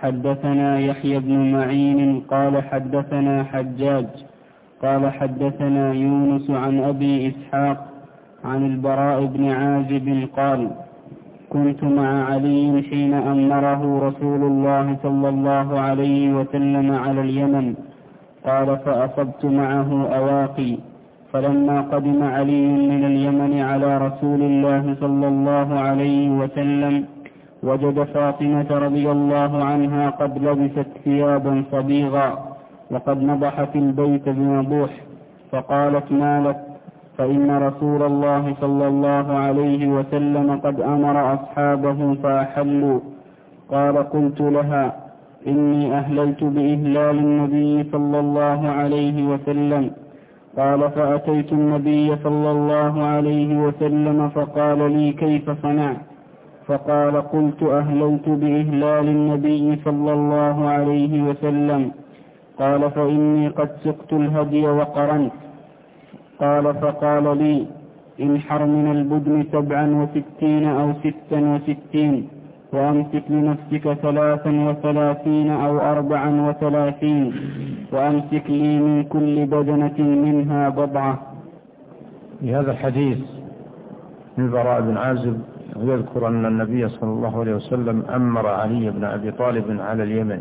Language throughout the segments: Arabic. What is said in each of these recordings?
حدثنا يحيى بن معين قال حدثنا حجاج قال حدثنا يونس عن أبي إسحاق عن البراء بن عازب قال كنت مع علي حين أمره رسول الله صلى الله عليه وسلم على اليمن. قال فأصبت معه أواقي، فلما قدم علي من اليمن على رسول الله صلى الله عليه وسلم وجد فاطمة رضي الله عنها قد لبست ثيابا صبيغا وقد نضحت البيت بنضوح، فقالت ما لك؟ فإن رسول الله صلى الله عليه وسلم قد أمر أصحابه فأحلوا. قال قلت لها إني أهللت بإهلال النبي صلى الله عليه وسلم. قال فأتيت النبي صلى الله عليه وسلم فقال لي كيف صنعت؟ فقال قلت أهللت بإهلال النبي صلى الله عليه وسلم. قال فإني قد سقت الهدي وقرنت. قال فقال لي انحر من البدن 67 أو 66 وأمسك لنفسك 33 أو 34 وأمسك لي من كل بدنة منها بضعة. في هذا الحديث البراء بن عازب يذكر أن النبي صلى الله عليه وسلم أمر علي بن أبي طالب على اليمن،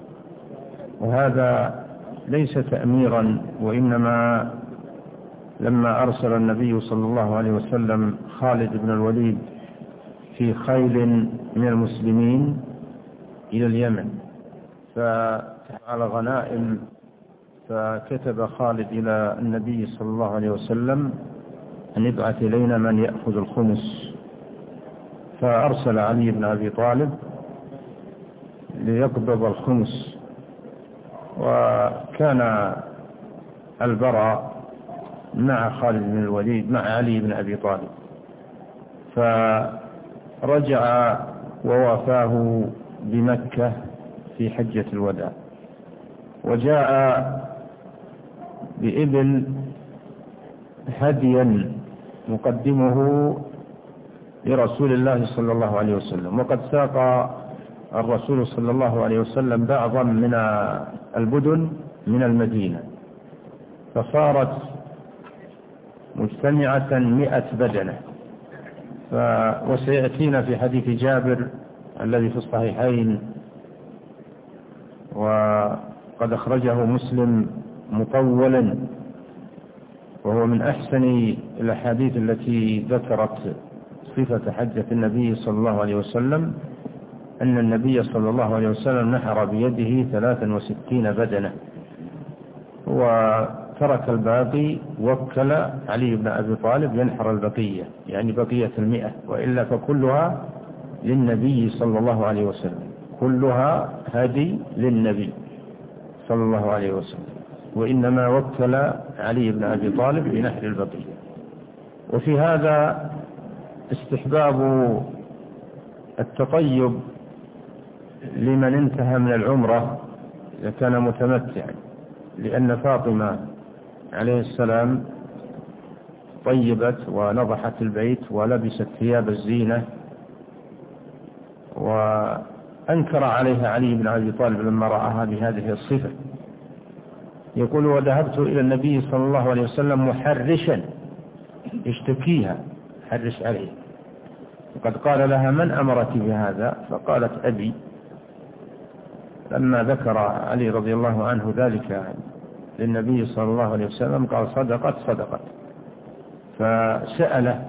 وهذا ليس تأميرا، وإنما لما أرسل النبي صلى الله عليه وسلم خالد بن الوليد في خيل من المسلمين إلى اليمن فعلى غنائم، فكتب خالد إلى النبي صلى الله عليه وسلم أن يبعث إلينا من يأخذ الخمس، فأرسل علي بن أبي طالب ليقبض الخمس. وكان البراء مع خالد بن الوليد مع علي بن أبي طالب، فرجع ووافاه بمكة في حجة الوداع، وجاء بإبل هديا مقدمه لرسول الله صلى الله عليه وسلم، وقد ساق الرسول صلى الله عليه وسلم بعضا من البدن من المدينة، فصارت مجتمعة 100 بدنة. وسيأتينا في حديث جابر الذي في الصحيحين وقد أخرجه مسلم مطولا، وهو من أحسن الأحاديث التي ذكرت صفة حجة النبي صلى الله عليه وسلم، أن النبي صلى الله عليه وسلم نحر بيده 63 بدنة وترك الباقي، وكل علي بن أبي طالب ينحر البقية، يعني بقية 100، وإلا فكلها للنبي صلى الله عليه وسلم، كلها هدي للنبي صلى الله عليه وسلم، وإنما وكل علي بن أبي طالب بنحر البقية. وفي هذا استحباب التطيب لمن انتهى من العمرة إذا كان متمتعا، لأن فاطمة عليه السلام طيبت ونضحت البيت ولبست ثياب الزينة، وأنكر عليها علي بن أبي طالب لما رآها بهذه الصفة. يقول وذهبت إلى النبي صلى الله عليه وسلم محرشا يشتكيها، حرش عليه، وقد قال لها من أمرك بهذا؟ فقالت أبي. لما ذكر علي رضي الله عنه ذلك للنبي صلى الله عليه وسلم قال صدقت. فسأله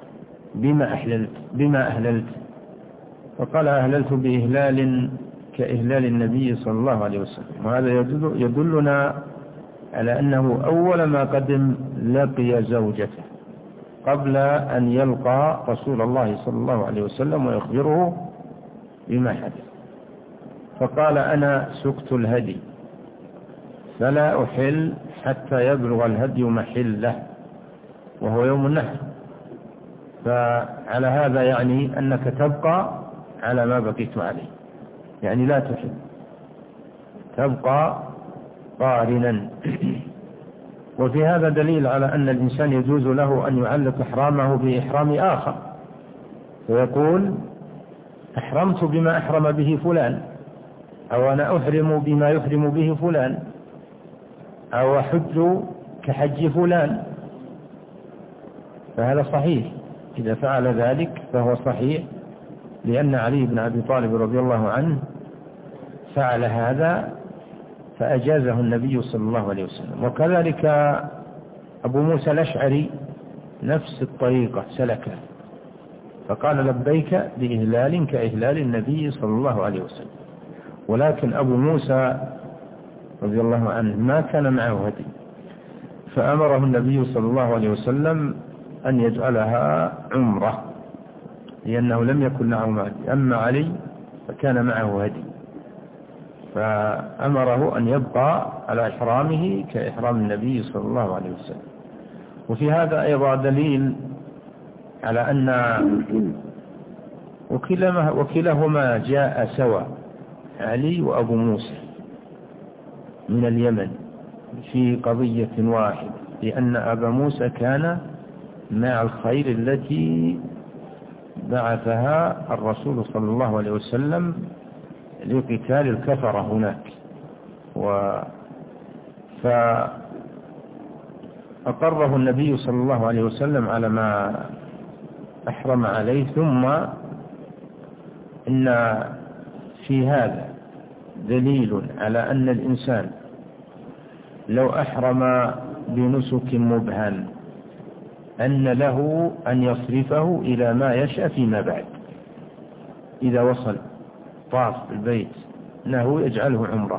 بما أهللت؟ فقال أهللت بإهلال كإهلال النبي صلى الله عليه وسلم. وهذا يدلنا على أنه أول ما قدم لقي زوجته قبل أن يلقى رسول الله صلى الله عليه وسلم ويخبره بما حدث، فقال أنا سقت الهدي فلا أحل حتى يبلغ الهدي محله وهو يوم النحر. فعلى هذا يعني أنك تبقى على ما بقيت عليه، يعني لا تحل، تبقى قارنا. وفي هذا دليل على أن الإنسان يجوز له أن يعلق إحرامه بإحرام آخر، فيقول أحرمت بما أحرم به فلان، أو أنا أحرم بما يحرم به فلان، أو أحج كحج فلان، فهذا صحيح. إذا فعل ذلك فهو صحيح، لأن علي بن أبي طالب رضي الله عنه فعل هذا فأجازه النبي صلى الله عليه وسلم. وكذلك أبو موسى الأشعري نفس الطريقة سلكه، فقال لبيك بإهلال كإهلال النبي صلى الله عليه وسلم. ولكن أبو موسى رضي الله عنه ما كان معه هدي، فأمره النبي صلى الله عليه وسلم أن يجعلها عمرة، لأنه لم يكن معه هدي. أما علي فكان معه هدي، فأمره أن يبقى على إحرامه كإحرام النبي صلى الله عليه وسلم. وفي هذا أيضا دليل على أن وكلاهما جاء سوا، علي وأبو موسى من اليمن في قضية واحدة، لأن أبا موسى كان مع الخير التي بعثها الرسول صلى الله عليه وسلم لقتال الكفرة هناك، فأقره النبي صلى الله عليه وسلم على ما أحرم عليه. ثم إن في هذا دليل على أن الإنسان لو أحرم بنسك مبهم أن له أن يصرفه إلى ما يشاء فيما بعد. إذا وصل طاف البيت أنه يجعله عمره،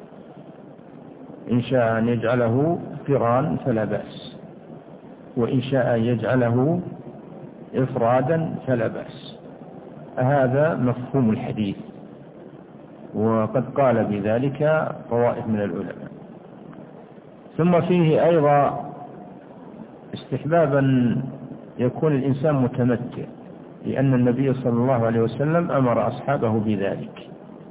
إن شاء أن يجعله قران فلا بأس، وإن شاء يجعله إفرادا فلا بأس. هذا مفهوم الحديث، وقد قال بذلك طوائف من العلماء. ثم فيه أيضا استحبابا يكون الإنسان متمتع، لأن النبي صلى الله عليه وسلم أمر أصحابه بذلك.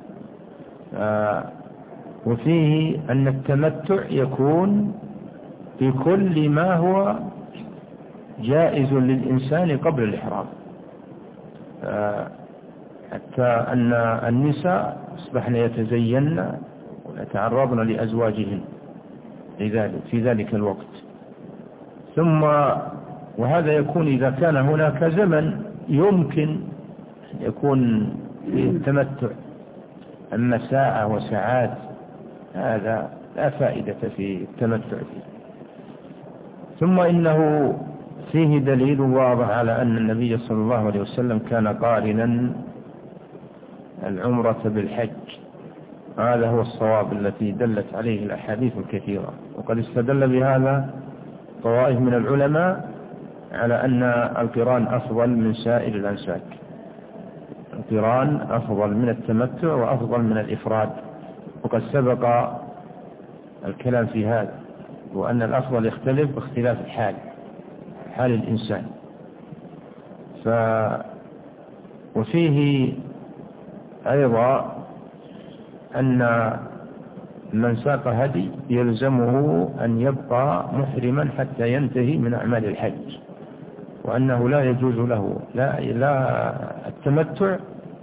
وفيه أن التمتع يكون في كل ما هو جائز للإنسان قبل الإحرام، حتى أن النساء أصبحن يتزين ويتعرضن لأزواجهن في ذلك الوقت. ثم وهذا يكون إذا كان هناك زمن يمكن أن يكون فيه التمتع، أما ساعة وساعات هذا لا فائدة في التمتع فيه. ثم إنه فيه دليل واضح على أن النبي صلى الله عليه وسلم كان قارنا العمرة بالحج، هذا هو الصواب التي دلت عليه الأحاديث الكثيرة. وقد استدل بهذا طوائف من العلماء على أن القران أفضل من سائر الأنساك، القران أفضل من التمتع وأفضل من الإفراد، وقد سبق الكلام في هذا، وأن الأفضل يختلف باختلاف حال الإنسان. وفيه أيضا أن من ساق هدي يلزمه أن يبقى محرما حتى ينتهي من أعمال الحج، وأنه لا يجوز له لا التمتع.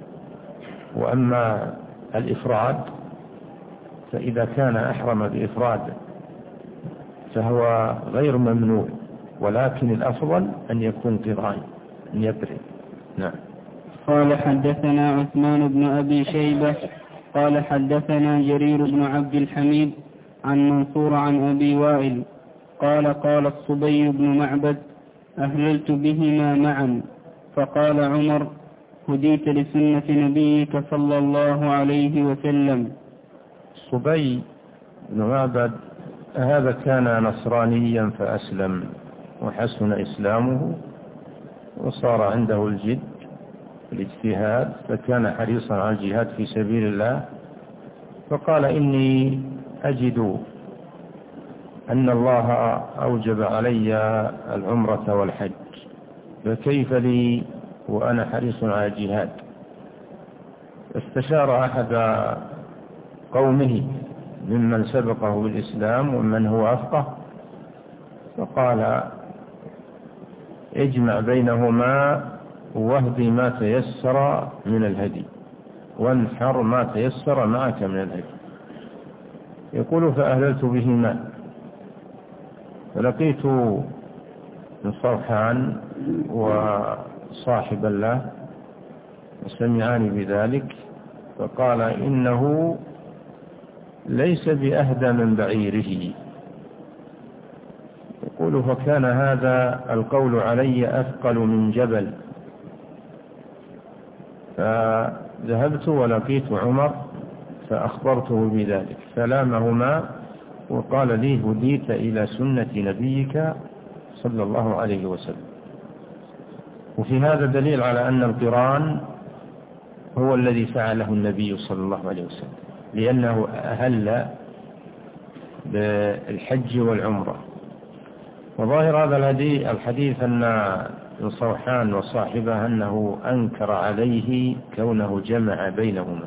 وأما الإفراد فإذا كان أحرم بإفراد فهو غير ممنوع، ولكن الأفضل أن يكون قران، أن يقرن. نعم. قال حدثنا عثمان بن أبي شيبة قال حدثنا جرير بن عبد الحميد عن منصور عن أبي وائل قال قال الصبي بن معبد أهللت بهما معا، فقال عمر هديت لسنة نبيك صلى الله عليه وسلم. الصبي بن معبد هذا كان نصرانيا فأسلم وحسن إسلامه، وصار عنده الجد الاجتهاد، فكان حريصا على الجهاد في سبيل الله. فقال إني أجد أن الله أوجب علي العمرة والحج، فكيف لي وأنا حريص على الجهاد؟ استشار أحد قومه ممن سبقه بالإسلام ومن هو أفقه، فقال اجمع بينهما واهدي ما تيسر من الهدي. وانحر ما تيسر معك من الهدي. يقول فأهللت بهما فلقيت من صوحان وصاحب له وسمعاني بذلك فقال إنه ليس بأهدى من بعيره. يقول فكان هذا القول علي أثقل من جبل، فذهبت ولقيت عمر فأخبرته بذلك فلامهما وقال لي هديت إلى سنة نبيك صلى الله عليه وسلم. وفي هذا دليل على أن القران هو الذي فعله النبي صلى الله عليه وسلم، لأنه أهل بالحج والعمرة. وظاهر هذا الحديث أن صوحان وصاحبه أنه أنكر عليه كونه جمع بينهما،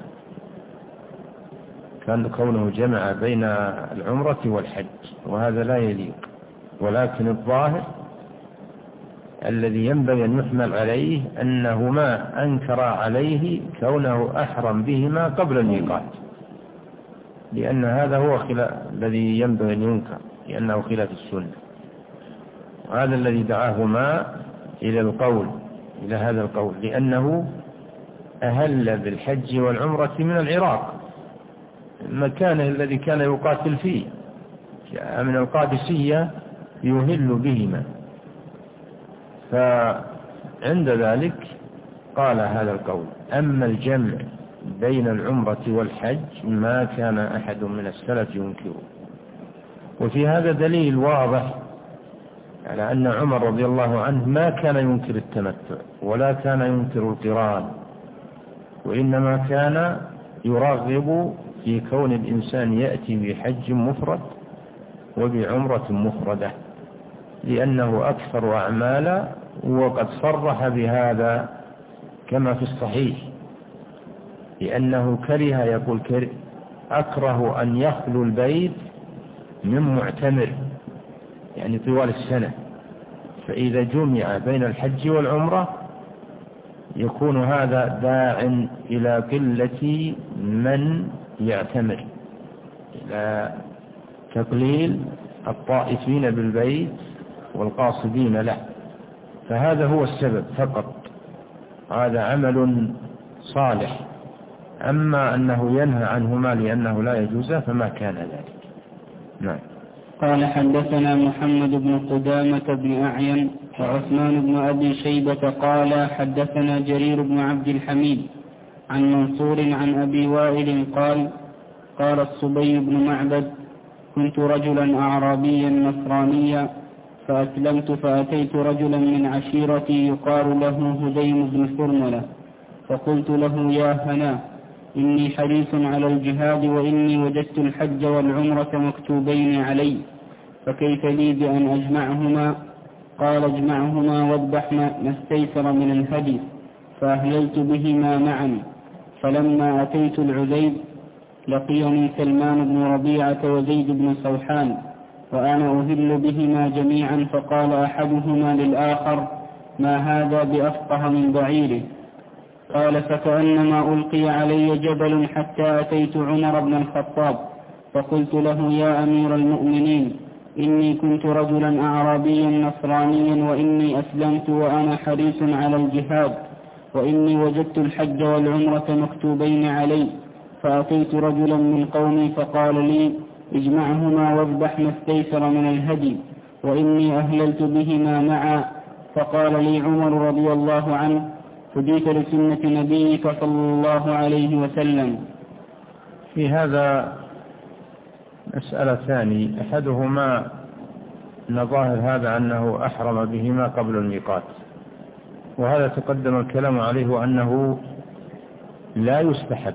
كان كونه جمع بين العمرة والحج، وهذا لا يليق. ولكن الظاهر الذي ينبغي أن يحمل عليه أنهما أنكر عليه كونه أحرم بهما قبل الميقات، لأن هذا هو الذي ينبغي أن ينكر، لأنه خلاف السنة. وهذا الذي دعاهما إلى هذا القول، لأنه أهل بالحج والعمرة من العراق، المكان الذي كان يقاتل فيه، من القادسية يهل بهما. فعند ذلك قال هذا القول. أما الجمع بين العمرة والحج ما كان أحد من السلف ينكره. وفي هذا دليل واضح على أن عمر رضي الله عنه ما كان ينكر التمتع ولا كان ينكر القران، وإنما كان يرغب في كون الإنسان يأتي بحج مفرد وبعمرة مفردة، لأنه أكثر أعمالا، وقد صرح بهذا كما في الصحيح، لأنه كره، يقول أكره أن يخلو البيت من معتمر، يعني طوال السنة، فإذا جمع بين الحج والعمرة يكون هذا داع إلى قلة من يعتمر، إلى تقليل الطائفين بالبيت والقاصدين له، فهذا هو السبب فقط. هذا عمل صالح. أما أنه ينهى عنهما لأنه لا يجوز فما كان ذلك. نعم. قال حدثنا محمد بن قدامة بن أعين وعثمان بن أبي شيبة قال حدثنا جرير بن عبد الحميد عن منصور عن أبي وائل قال قال الصبي بن معبد كنت رجلا أعرابيا نصرانيا فأسلمت فأتيت رجلا من عشيرتي يقال له هديم بن فرملة فقلت له يا هنا إني حريص على الجهاد وإني وجدت الحج والعمرة مكتوبين علي فكيف لي بأن أجمعهما؟ قال اجمعهما واذبح ما استيسر من الهدي فأهللت بهما معا. فلما أتيت العذيب لقيني سلمان بن ربيعة وزيد بن صوحان وأنا أهل بهما جميعا، فقال أحدهما للآخر ما هذا بأفقه من بعيره؟ قال فكأنما ألقي علي جبل حتى أتيت عمر بن الخطاب فقلت له يا أمير المؤمنين إني كنت رجلا أعرابيا نصرانيا وإني أسلمت وأنا حريص على الجهاد وإني وجدت الحج والعمرة مكتوبين علي، فأتيت رجلا من قومي فقال لي اجمعهما واذبح ما استيسر من الهدي وإني أهللت بهما معا. فقال لي عمر رضي الله عنه هديت لسنة نبيك صلى الله عليه وسلم. في هذا مسألة ثانية، أحدهما أن ظاهر هذا أنه أحرم بهما قبل الميقات، وهذا تقدم الكلام عليه وأنه لا يستحب،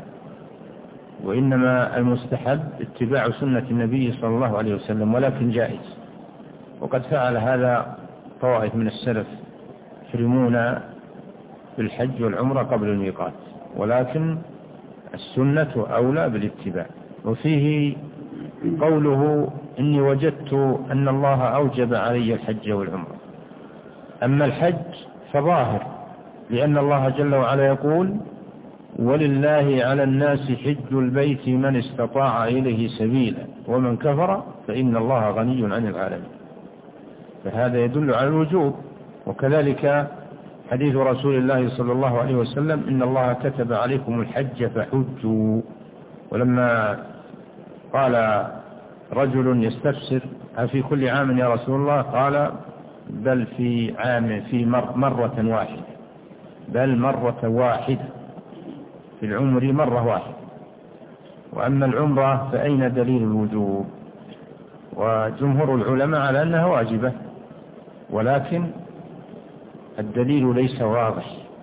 وإنما المستحب اتباع سنة النبي صلى الله عليه وسلم، ولكن جائز. وقد فعل هذا طوائف من السلف يحرمون بالحج والعمرة قبل الميقات، ولكن السنة أولى بالاتباع. وفيه قوله إني وجدت أن الله أوجب علي الحج والعمرة. أما الحج فظاهر، لأن الله جل وعلا يقول ولله على الناس حج البيت من استطاع إليه سبيلا ومن كفر فإن الله غني عن العالمين. فهذا يدل على الوجوب. وكذلك حديث رسول الله صلى الله عليه وسلم إن الله كتب عليكم الحج فحجوا. ولما قال رجل يستفسر في كل عام يا رسول الله؟ قال بل في عام في مرة واحدة، بل مرة واحدة في العمر مرة واحدة. وأما العمرة فأين دليل الوجوب؟ وجمهور العلماء على أنها واجبة، ولكن الدليل ليس واضح.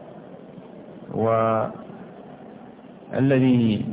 والذي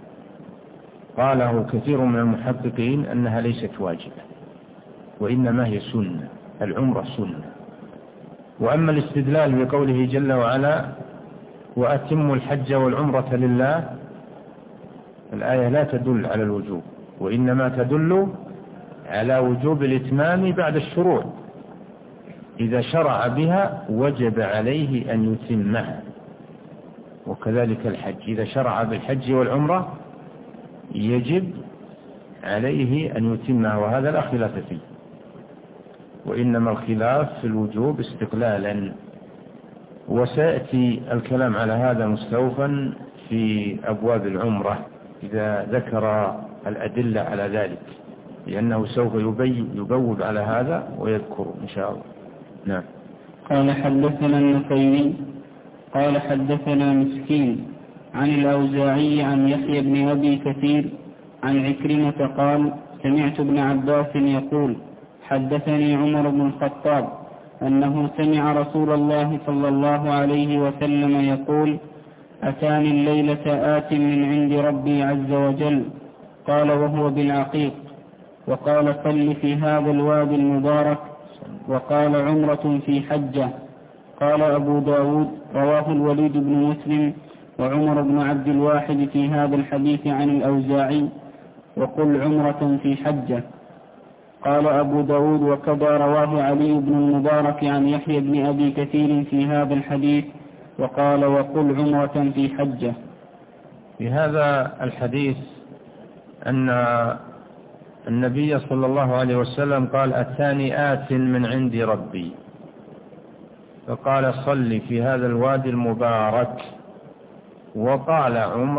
قاله كثير من المحققين أنها ليست واجبة وإنما هي سنة، العمرة سنة. وأما الاستدلال بقوله جل وعلا وأتموا الحج والعمرة لله، الآية لا تدل على الوجوب، وإنما تدل على وجوب الإتمام بعد الشروع. إذا شرع بها وجب عليه أن يتمها. وكذلك الحج إذا شرع بالحج والعمرة يجب عليه أن يتمها، وهذا لا خلاف فيه. وإنما الخلاف في الوجوب استقلالا، وسيأتي الكلام على هذا مستوفا في أبواب العمرة إذا ذكر الأدلة على ذلك، لأنه سوف يبوب على هذا ويذكر إن شاء الله. نعم. قال حدثنا النصيري قال حدثنا مسكين عن الأوزاعي عن يحيى بن أبي كثير عن عكرمة قال سمعت ابن عباس يقول حدثني عمر بن الخطاب أنه سمع رسول الله صلى الله عليه وسلم يقول أتاني الليلة آت من عند ربي عز وجل قال وهو بالعقيق، وقال صل في هذا الوادي المبارك، وقال عمرة في حجة. قال أبو داود رواه الوليد بن مسلم وعمر بن عبد الواحد في هذا الحديث عن الأوزاعي وقل عمرة في حجة. قال أبو داود وكذا رواه علي بن المبارك عن يحيى بن أبي كثير في هذا الحديث وقال وقل عمرة في حجة. في هذا الحديث أن النبي صلى الله عليه وسلم قال أتاني آت من عند ربي، فقال صل في هذا الوادي المبارك، وقال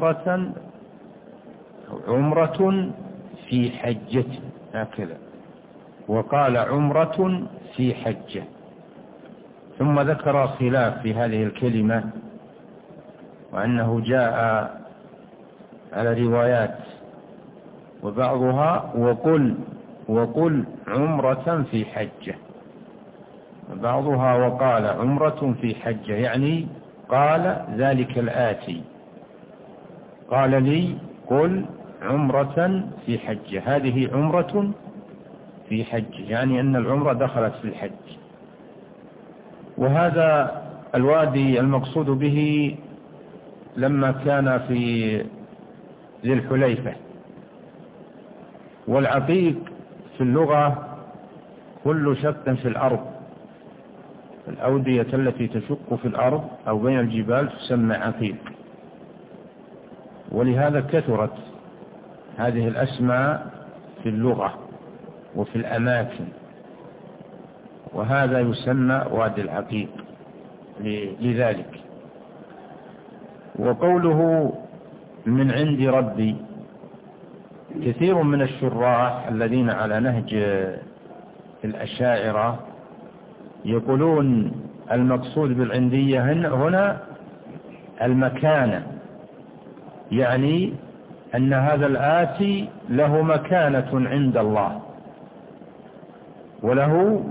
عمرة في حجة، هكذا، وقال عمرة في حجة. ثم ذكر خلاف في هذه الكلمة، وأنه جاء على روايات، وبعضها وقل عمرة في حجة، وبعضها وقال عمرة في حجة، يعني قال ذلك الآتي، قال لي قل عمرة في حجة، هذه عمرة في حج، يعني أن العمرة دخلت في الحج. وهذا الوادي المقصود به لما كان في ذي الحليفة. والعقيق في اللغة كل شق في الأرض، الأودية التي تشق في الأرض أو بين الجبال تسمى عقيق، ولهذا كثرت هذه الأسماء في اللغة وفي الأماكن، وهذا يسمى وادي العقيق لذلك. وقوله من عند ربي، كثير من الشراح الذين على نهج الأشاعرة يقولون المقصود بالعندية هنا المكانة، يعني أن هذا الآتي له مكانة عند الله وله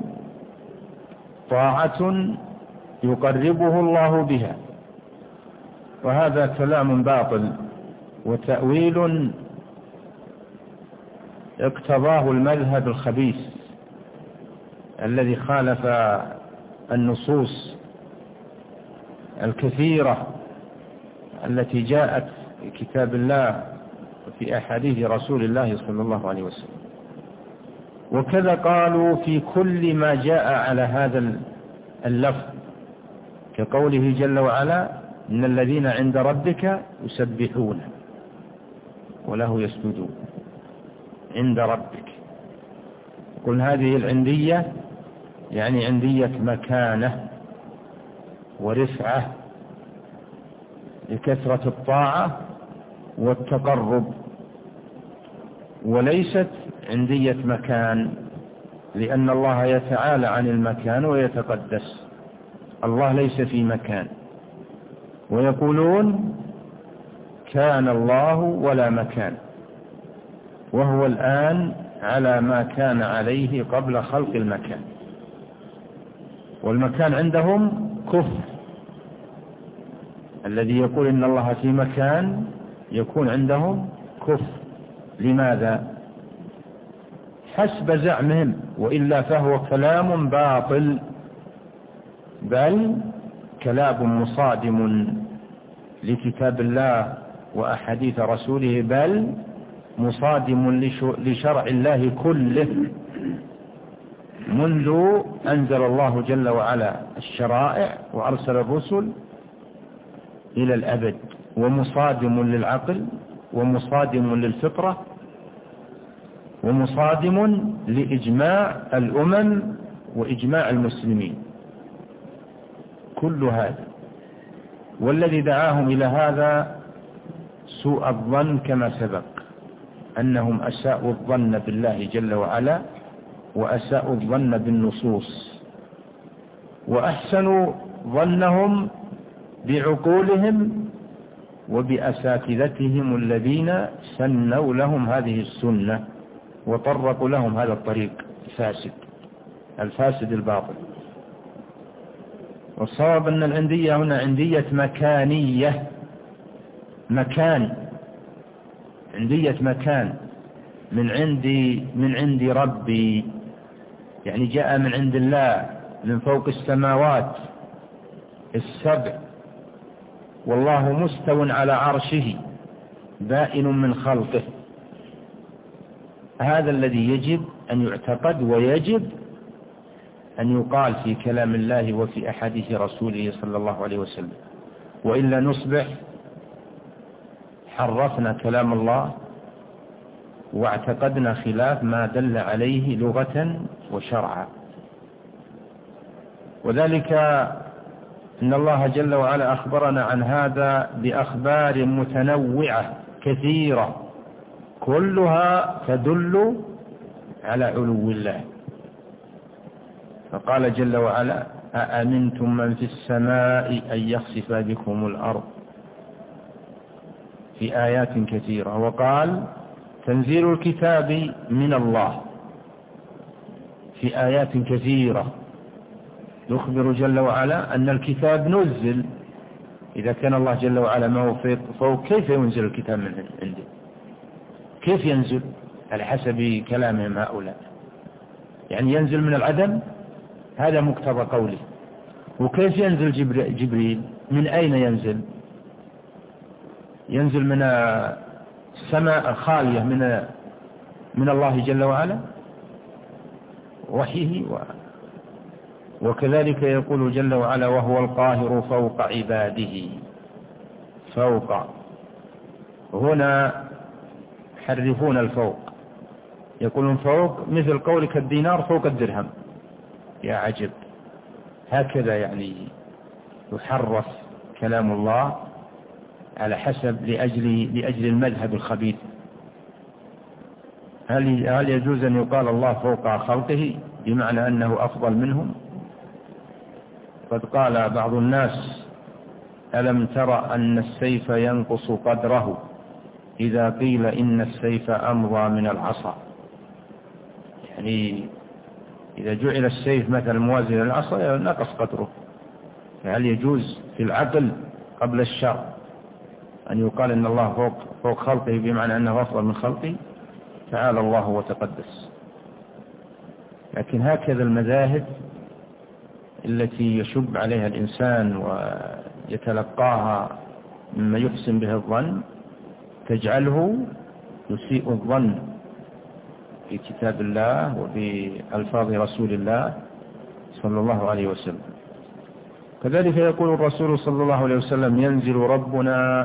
طاعة يقربه الله بها. وهذا كلام باطل وتأويل اقتضاه المذهب الخبيث الذي خالف النصوص الكثيرة التي جاءت في كتاب الله وفي أحاديث رسول الله صلى الله عليه وسلم. وكذا قالوا في كل ما جاء على هذا اللفظ، كقوله جل وعلا إن الذين عند ربك يسبحون وله يسجدون عند ربك. قل هذه العندية يعني عندية مكانة ورفعة لكثرة الطاعة والتقرب، وليست عندية مكان، لأن الله يتعالى عن المكان ويتقدس. الله ليس في مكان، ويقولون كان الله ولا مكان، وهو الآن على ما كان عليه قبل خلق المكان. والمكان عندهم كفر. الذي يقول إن الله في مكان يكون عندهم كفر. لماذا؟ حسب زعمهم، وإلا فهو كلام باطل، بل كلام مصادم لكتاب الله وأحاديث رسوله، بل مصادم لشرع الله كله منذ أنزل الله جل وعلا الشرائع وأرسل الرسل إلى الأبد، ومصادم للعقل، ومصادم للفطرة، ومصادم لإجماع الأمم وإجماع المسلمين. كل هذا، والذي دعاهم إلى هذا سوء الظن كما سبق، أنهم أساءوا الظن بالله جل وعلا، وأساءوا الظن بالنصوص، وأحسنوا ظنهم بعقولهم وبأساتذتهم الذين سنوا لهم هذه السنة وطرقوا لهم هذا الطريق الفاسد الباطل. والصواب أن العندية هنا عندية مكانية، مكان، عندية مكان، من عند ربي، يعني جاء من عند الله من فوق السماوات السبع، والله مستو على عرشه بائن من خلقه. هذا الذي يجب أن يعتقد، ويجب أن يقال في كلام الله وفي أحاديث رسوله صلى الله عليه وسلم، وإلا نصبح حرفنا كلام الله واعتقدنا خلاف ما دل عليه لغة وشرعا. وذلك إن الله جل وعلا أخبرنا عن هذا بأخبار متنوعة كثيرة، كلها تدل على علو الله. فقال جل وعلا: أأمنتم من في السماء أن يخسف بكم الأرض، في آيات كثيرة. وقال: تنزيل الكتاب من الله، في آيات كثيرة يخبر جل وعلا أن الكتاب نزل. إذا كان الله جل وعلا ما هو فوق، كيف ينزل الكتاب من عنده؟ كيف ينزل على حسب كلامهم هؤلاء؟ يعني ينزل من العدم، هذا مقتضى قوله. وكيف ينزل جبريل؟ من أين ينزل؟ ينزل من السماء خالية من الله جل وعلا وحيه. وكذلك يقول جل وعلا: وهو القاهر فوق عباده. فوق هنا حرفون الفوق، يقولون فوق مثل قولك الدينار فوق الدرهم. يا عجب، هكذا يعني يحرف كلام الله على حسب لأجل المذهب الخبيث. هل يجوز أن يقال الله فوق خلقه بمعنى أنه أفضل منهم؟ قد قال بعض الناس: ألم تر أن السيف ينقص قدره إذا قيل إن السيف أمضى من العصا؟ يعني إذا جعل السيف مثلا موازي للعصا نقص قدره. فهل يجوز في العقل قبل الشرع أن يقال إن الله فوق خلقه بمعنى أنه أفضل من خلقه؟ تعالى الله وتقدس. لكن هكذا المذاهب التي يشب عليها الإنسان ويتلقاها مما يحسن به الظن تجعله يسيء الظن في كتاب الله وبألفاظ رسول الله صلى الله عليه وسلم. كذلك يقول الرسول صلى الله عليه وسلم: ينزل ربنا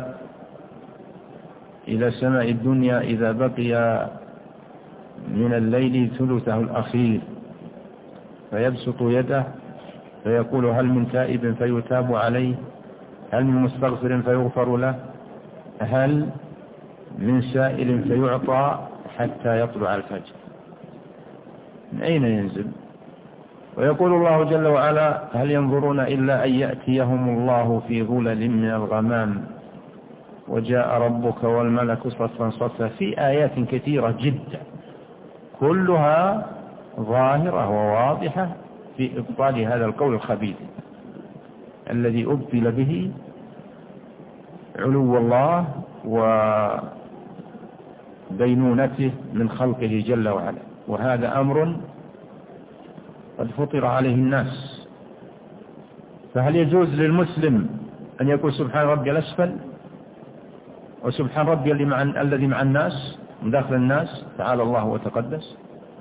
إلى سماء الدنيا إذا بقي من الليل ثلثه الأخير، فيبسط يده فيقول: هل من تائب فيتاب عليه؟ هل من مستغفر فيغفر له؟ هل من سائل فيعطى حتى يطلع الفجر؟ من أين ينزل؟ ويقول الله جل وعلا: هل ينظرون إلا أن يأتيهم الله في ظلل من الغمام وجاء ربك والملك صفا صفا، في آيات كثيرة جدا كلها ظاهرة وواضحة في إبطال هذا القول الخبيث الذي أبطل به علو الله وبينونته من خلقه جل وعلا. وهذا أمر قد فطر عليه الناس. فهل يجوز للمسلم أن يقول سبحان ربي الأسفل وسبحان ربي الذي مع الناس من داخل الناس تعالى الله وتقدس؟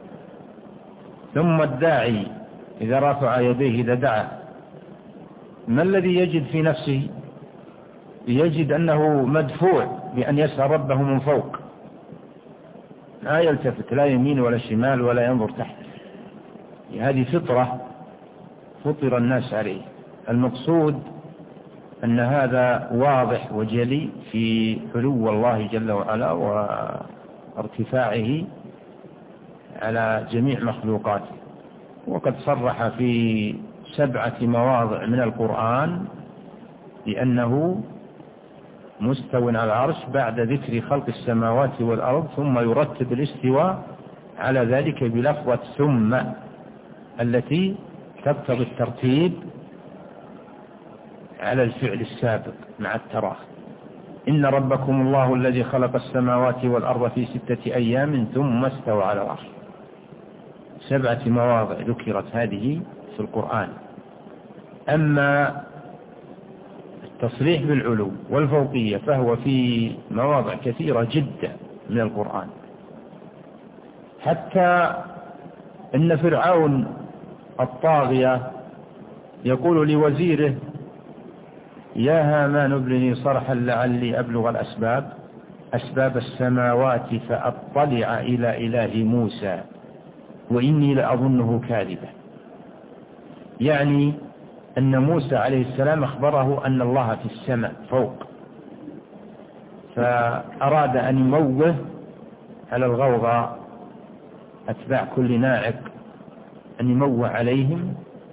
ثم الداعي إذا رفع يديه إذا دعا، ما الذي يجد في نفسه؟ يجد أنه مدفوع بأن يسأل ربه من فوق، لا يلتفت لا يمين ولا شمال ولا ينظر تحت. هذه فطرة فطر الناس عليه. المقصود أن هذا واضح وجلي في علو الله جل وعلا وارتفاعه على جميع مخلوقاته. وقد صرح في 7 مواضع من القرآن بأنه مستو على العرش بعد ذكر خلق السماوات والأرض، ثم يرتب الاستواء على ذلك بلفظة ثم التي تقتضي الترتيب على الفعل السابق مع التراخي. إن ربكم الله الذي خلق السماوات والأرض في 6 أيام ثم استوى على العرش. 7 مواضع ذكرت هذه في القرآن. أما التصريح بالعلو والفوقية فهو في مواضع كثيرة جدا من القرآن. حتى إن فرعون الطاغية يقول لوزيره: يا هامان ابنني صرحا لعلي أبلغ أسباب السماوات فأطلع إلى إله موسى وإني لأظنه كاذبا. يعني أن موسى عليه السلام أخبره أن الله في السماء فوق، فأراد أن يموه على الغوغاء أتباع كل ناعق، أن يموه عليهم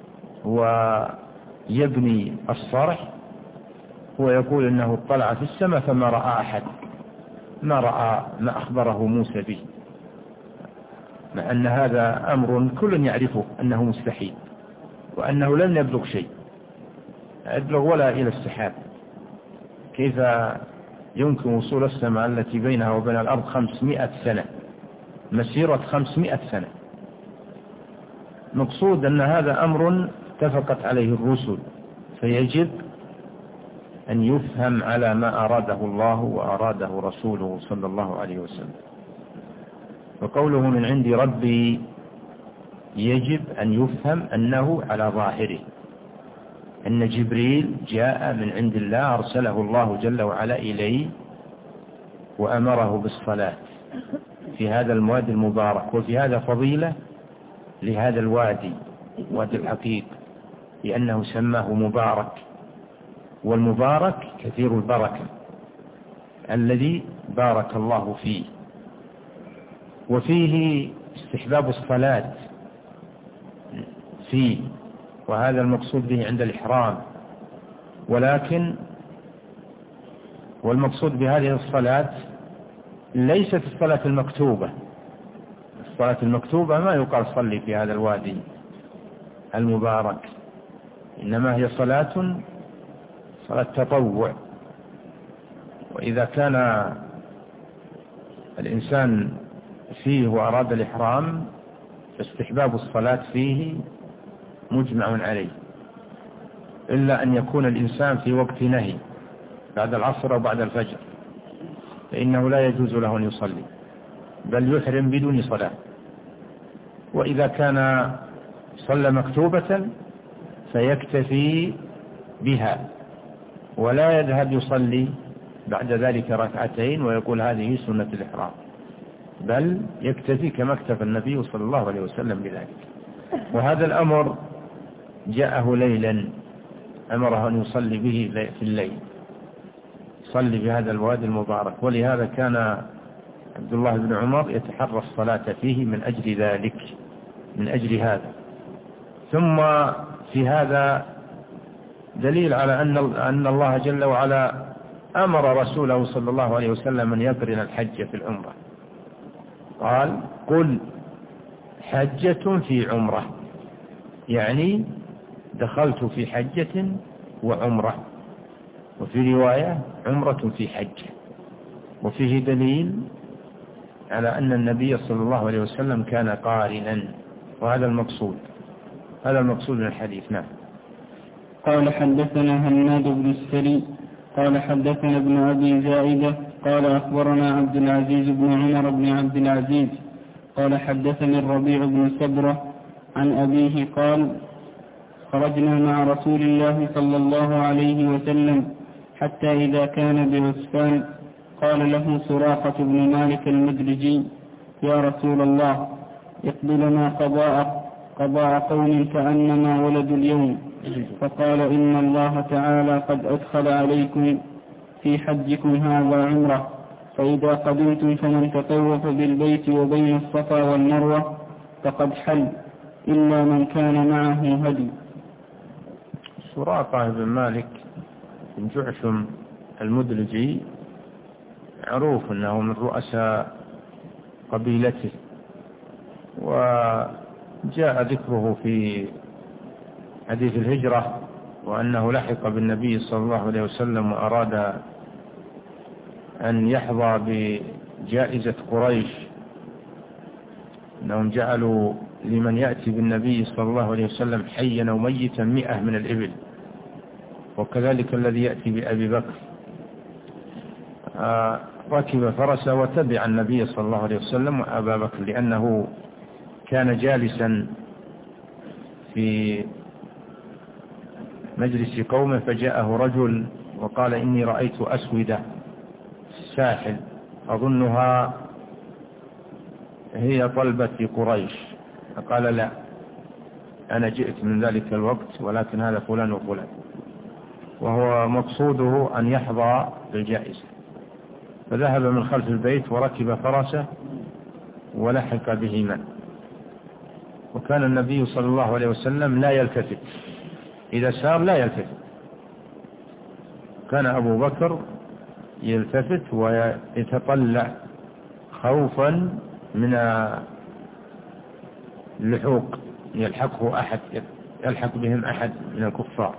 ويبني الصرح ويقول أنه اطلع في السماء فما رأى أحد، ما رأى ما أخبره موسى به، مع أن هذا أمر كل يعرفه أنه مستحيل وأنه لن يبلغ شيء، يبلغ ولا إلى السحاب. كيف يمكن وصول السماء التي بينها وبين الأرض 500 سنة، مسيرة 500 سنة؟ مقصود أن هذا أمر اتفقت عليه الرسل، فيجب أن يفهم على ما أراده الله وأراده رسوله صلى الله عليه وسلم. وقوله من عند ربي يجب أن يفهم أنه على ظاهره، أن جبريل جاء من عند الله أرسله الله جل وعلا إليه وأمره بالصلاة في هذا الوادي المبارك. وفي هذا فضيلة لهذا الوادي، وادي الحقيق، لأنه سماه مبارك، والمبارك كثير البركة الذي بارك الله فيه. وفيه استحباب الصلاة فيه، وهذا المقصود به عند الإحرام. ولكن والمقصود بهذه الصلاة ليست الصلاة المكتوبة. الصلاة المكتوبة ما يقال صلي في هذا الوادي المبارك، إنما هي صلاة تطوع. وإذا كان الإنسان فيه وأراد الإحرام فاستحباب الصلاة فيه مجمع عليه، إلا أن يكون الإنسان في وقت نهي بعد العصر أو بعد الفجر، فإنه لا يجوز له أن يصلي بل يحرم بدون صلاة. وإذا كان صلى مكتوبة فيكتفي بها، ولا يذهب يصلي بعد ذلك ركعتين ويقول هذه سنة الإحرام، بل يكتفي كما اكتفى النبي صلى الله عليه وسلم بذلك. وهذا الأمر جاءه ليلا، أمره أن يصلي به في الليل، صلي بهذا الوادي المبارك. ولهذا كان عبد الله بن عمر يتحرى الصلاة فيه من أجل ذلك، من أجل هذا. ثم في هذا دليل على أن الله جل وعلا أمر رسوله صلى الله عليه وسلم أن يقرن الحج في العمرة. قال قل حجة في عمرة، يعني دخلت في حجة وعمرة، وفي رواية عمرة في حج. وفيه دليل على أن النبي صلى الله عليه وسلم كان قارنا، وهذا المقصود، هذا المقصود من الحديث. نعم. قال حدثنا هناد بن السري قال حدثنا ابن أبي زائدة قال أخبرنا عبد العزيز بن عمر بن عبد العزيز قال حدثني الربيع بن سبرة عن أبيه قال خرجنا مع رسول الله صلى الله عليه وسلم حتى إذا كان بعسفان قال له سراقة بن مالك المدلجي يا رسول الله اقض لنا قضاء قوم كأنما ولد اليوم. فقال إن الله تعالى قد أدخل عليكم في حجكم هذا عمرة، فإذا قدمتم فمن تطوف بالبيت وبين الصفا والمروة فقد حل إلا من كان معه هدي. سراقة بن مالك بن جعشم المدلجي معروف أنه من رؤساء قبيلته، وجاء ذكره في حديث الهجرة، وأنه لحق بالنبي صلى الله عليه وسلم وأراد أن يحظى بجائزة قريش، أنهم جعلوا لمن يأتي بالنبي صلى الله عليه وسلم حيا أو ميتا 100 من الإبل، وكذلك الذي يأتي بأبي بكر. ركب فرسه وتبع النبي صلى الله عليه وسلم وأبا بكر، لأنه كان جالسا في مجلس قومه فجاءه رجل وقال إني رأيت أسودة في الساحل أظنها هي طلبة قريش. فقال لا، أنا جئت من ذلك الوقت ولكن هذا فلان وفلان، وهو مقصوده أن يحظى بالجائزة. فذهب من خلف البيت وركب فرسه ولحق بهما. وكان النبي صلى الله عليه وسلم لا يلتفت، إذا سار لا يلتفت. كان أبو بكر يلتفت ويتطلع خوفا من اللحوق، يلحق بهم أحد من الكفار.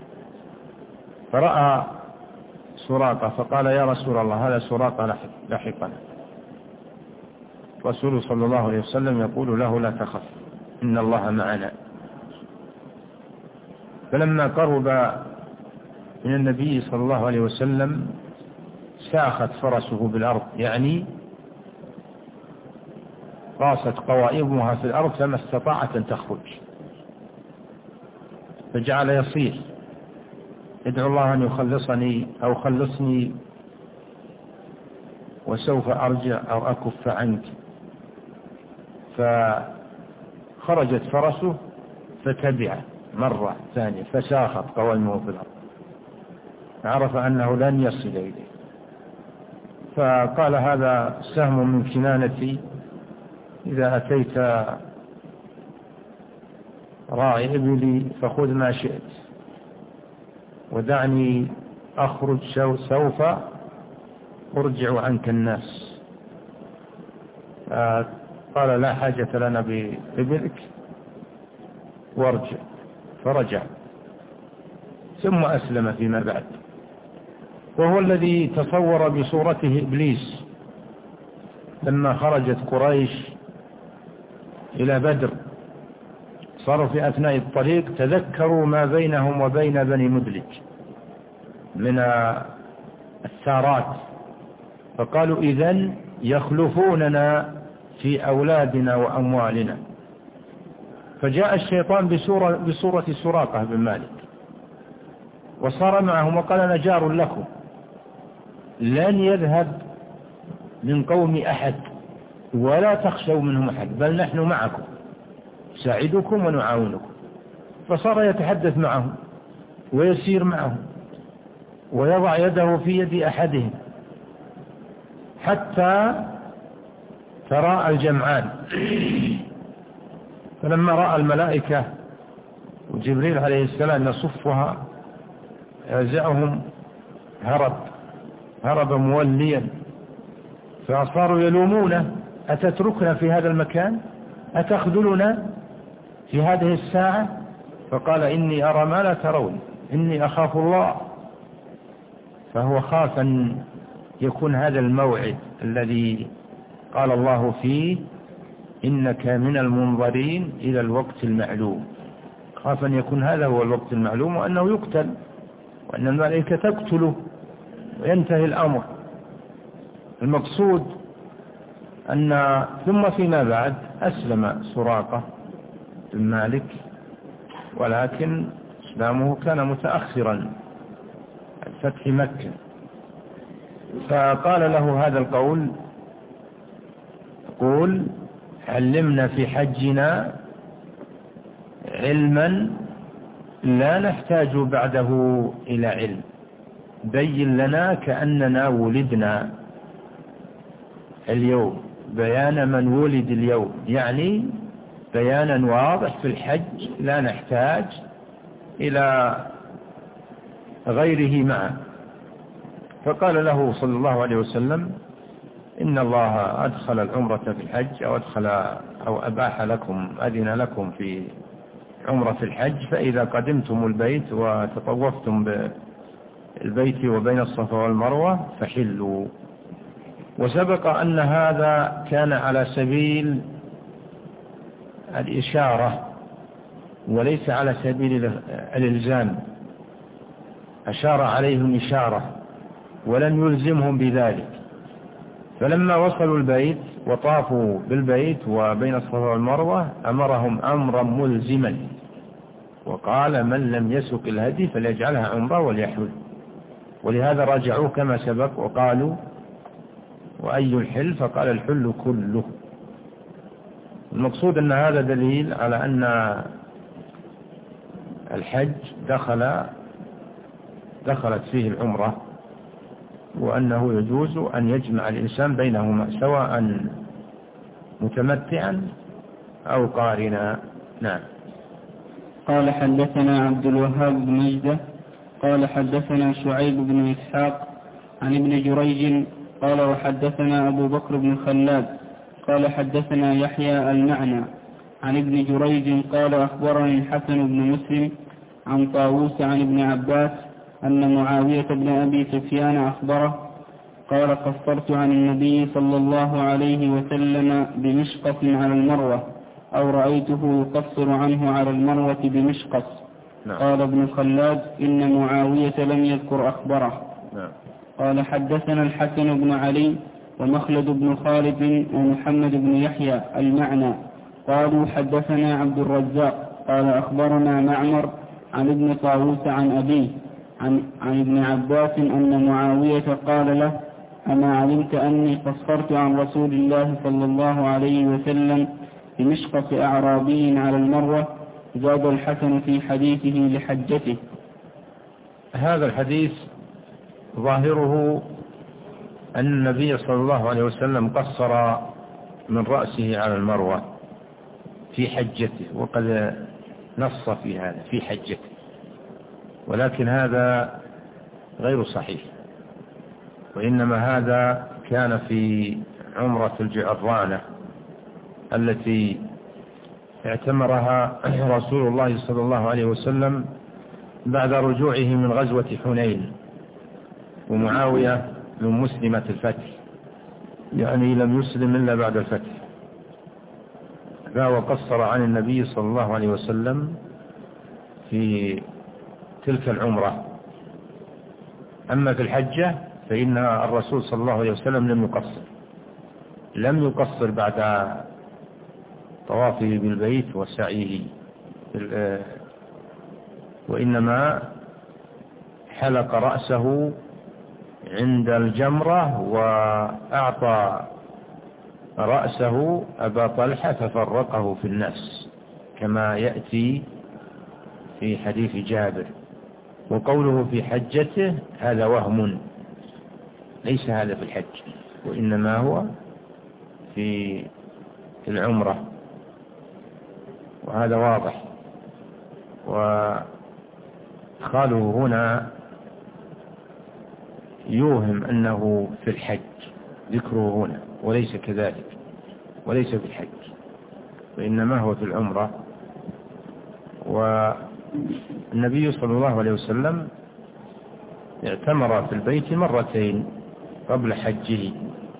فرأى سراقة فقال يا رسول الله هذا سراقة لحقنا. رسول صلى الله عليه وسلم يقول له لا تخف إن الله معنا. فلما قرب من النبي صلى الله عليه وسلم ساخت فرسه بالأرض، يعني قاست قوائمها في الأرض فما استطاعت أن تخرج، فجعل يصيح ادعو الله أن يخلصني أو خلصني وسوف أرجع أو أكف عنك. فخرجت فرسه فتبعه مرة ثانية فساخت قوائمه في الأرض، عرف أنه لن يصل إليه. فقال هذا سهم من كنانتي، إذا أتيت راعي إبلي فخذ ما شئت ودعني أخرج سوف أرجع عنك الناس. قال لا حاجة لنا بإبلك وارجع. فرجع ثم أسلم فيما بعد، وهو الذي تصور بصورته إبليس لما خرجت قريش إلى بدر. صاروا في أثناء الطريق تذكروا ما بينهم وبين بني مدلج من الثارات، فقالوا إذن يخلفوننا في أولادنا وأموالنا. فجاء الشيطان بصورة سراقة بن مالك وصار معهم وقال أنا جار لكم، لن يذهب من قوم أحد ولا تخشوا منهم أحد، بل نحن معكم نساعدكم ونعاونكم. فصار يتحدث معهم ويسير معهم ويضع يده في يد أحدهم حتى تراءى الجمعان. فلما رأى الملائكة وجبريل عليه السلام يصفها يزعهم هرب موليا، فصاروا يلومونه أتتركنا في هذا المكان، أتخذلنا في هذه الساعة؟ فقال إني أرى ما لا ترون، إني أخاف الله. فهو خاف أن يكون هذا الموعد الذي قال الله فيه إنك من المنظرين إلى الوقت المعلوم، خاف أن يكون هذا هو الوقت المعلوم وأنه يقتل وأن الملائكة تقتله وينتهي الأمر. المقصود أن ثم فيما بعد أسلم سراقة بن مالك، ولكن إسلامه كان متأخرا عن فتح مكة. فقال له هذا القول، قول علمنا في حجنا علما لا نحتاج بعده إلى علم، بين لنا كأننا ولدنا اليوم، بيان من ولد اليوم، يعني بيانا واضح في الحج لا نحتاج إلى غيره معه. فقال له صلى الله عليه وسلم إن الله أدخل العمرة في الحج أو أباح لكم أذن لكم في عمرة الحج، فإذا قدمتم البيت وتطوفتم بالبيت وبين الصفا والمروة فحلوا. وسبق أن هذا كان على سبيل الإشارة وليس على سبيل الإلزام، أشار عليهم إشارة ولم يلزمهم بذلك. فلما وصلوا البيت وطافوا بالبيت وبين الصفا والمروة أمرهم أمرا ملزما، وقال من لم يسق الهدي فليجعلها عمرة وليحل. ولهذا راجعوه كما سبق وقالوا وأي الحل؟ فقال الحل كله. المقصود أن هذا دليل على أن الحج دخلت فيه العمرة، وأنه يجوز أن يجمع الإنسان بينهما سواء متمتعا أو قارنا. نعم. قال حدثنا عبد الوهاب بن مجدة قال حدثنا شعيب بن إسحاق عن ابن جريج قال وحدثنا أبو بكر بن خلاد قال حدثنا يحيى المعنى عن ابن جريج قال أخبرني الحسن بن مسلم عن طاووس عن ابن عباس أن معاوية بن أبي سفيان أخبره قال قصرت عن النبي صلى الله عليه وسلم بمشقص على المروة أو رأيته يقصر عنه على المروة بمشقص. قال ابن خلاد إن معاوية لم يذكر أخبره. قال حدثنا الحسن بن علي ومخلد بن خالد ومحمد بن يحيى المعنى قالوا حدثنا عبد الرزاق قال أخبرنا معمر عن ابن طاووس عن أبيه عن ابن عباس أن معاوية قال له أما علمت أني قصرت عن رسول الله صلى الله عليه وسلم بمشقص أعرابي على المروة؟ زاد الحسن في حديثه لحجته. هذا الحديث ظاهره أن النبي صلى الله عليه وسلم قصر من رأسه على المروة في حجته، وقد نص في هذا في حجته، ولكن هذا غير صحيح، وإنما هذا كان في عمرة الجعرانة التي اعتمرها رسول الله صلى الله عليه وسلم بعد رجوعه من غزوة حنين، ومعاوية من مسلمة الفتح، يعني لم يسلم إلا بعد الفتح، وقصر عن النبي صلى الله عليه وسلم في تلك العمرة. أما في الحجة فإن الرسول صلى الله عليه وسلم لم يقصر بعد طوافه بالبيت وسعيه، وإنما حلق رأسه عند الجمرة وأعطى رأسه أبا طلحة ففرقه في الناس كما يأتي في حديث جابر. وقوله في حجته هذا وهم، ليس هذا في الحج، وإنما هو في العمرة، وهذا واضح. وقالوا هنا يوهم أنه في الحج ذكره هنا، وليس كذلك، وليس في الحج، وإنما هو في العمرة. والنبي صلى الله عليه وسلم اعتمر في البيت مرتين قبل حجه،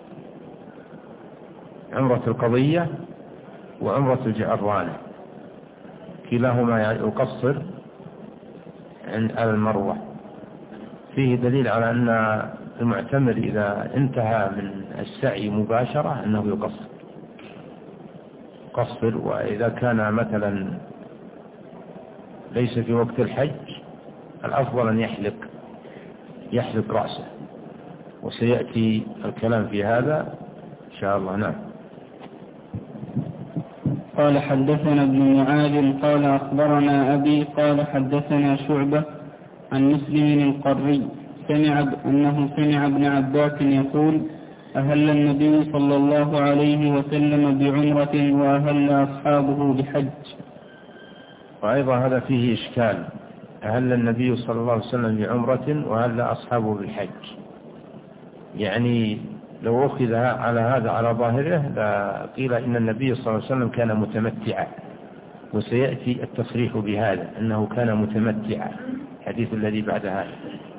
عمرة القضية وعمرة الجعرانة، كلاهما يقصر على المروة. فيه دليل على أن المعتمر إذا انتهى من السعي مباشرة أنه يقصر. وإذا كان مثلا ليس في وقت الحج الأفضل أن يحلق رأسه، وسيأتي الكلام في هذا إن شاء الله. نعم. قال حدثنا ابن معاذ قال أخبرنا أبي قال حدثنا شعبة عن مسلم القري أنه سمع ابن عباس يقول: أهل النبي صلى الله عليه وسلم بعمرة وأهل أصحابه بحج. وأيضا هذا فيه إشكال، أهل النبي صلى الله عليه وسلم بعمرة وأهل أصحابه بالحج، يعني لو أخذ على هذا على ظاهره لقيل إن النبي صلى الله عليه وسلم كان متمتعا، وسيأتي التصريح بهذا أنه كان متمتعا، الحديث الذي بعد هذا.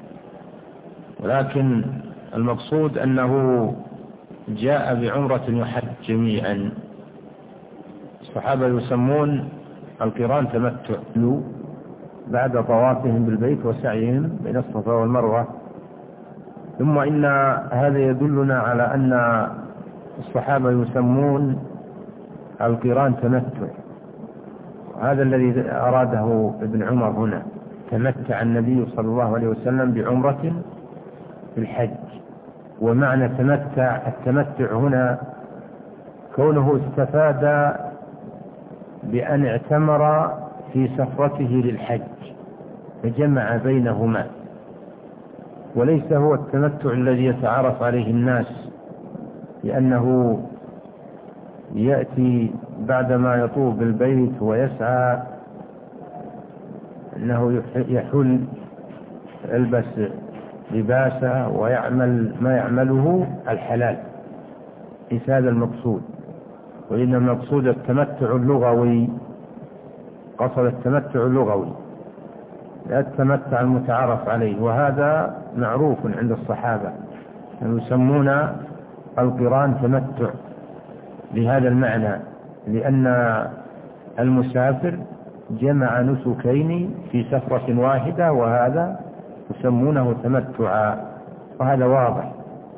ولكن المقصود أنه جاء بعمرة وحج جميعا. الصحابة يسمون القران تمتع بعد طوافهم بالبيت وسعيهم بين الصفا والمروة. ثم إن هذا يدلنا على أن الصحابة يسمون القران تمتع، وهذا الذي أراده ابن عمر هنا، تمتع النبي صلى الله عليه وسلم بعمرة في الحج. ومعنى التمتع هنا كونه استفاد بأن اعتمر في سفرته للحج فجمع بينهما، وليس هو التمتع الذي يتعارف عليه الناس، لأنه يأتي بعدما يطوف بالبيت ويسعى أنه يحل، يلبس لباسه ويعمل ما يعمله الحلال، ليس هذا المقصود. وإنما المقصود التمتع اللغوي، قصد التمتع اللغوي لا التمتع المتعارف عليه، وهذا معروف عند الصحابة أن يسمون القران تمتع لهذا المعنى، لأن المسافر جمع نسكين في سفرة واحدة، وهذا يسمونه تمتعا، وهذا واضح.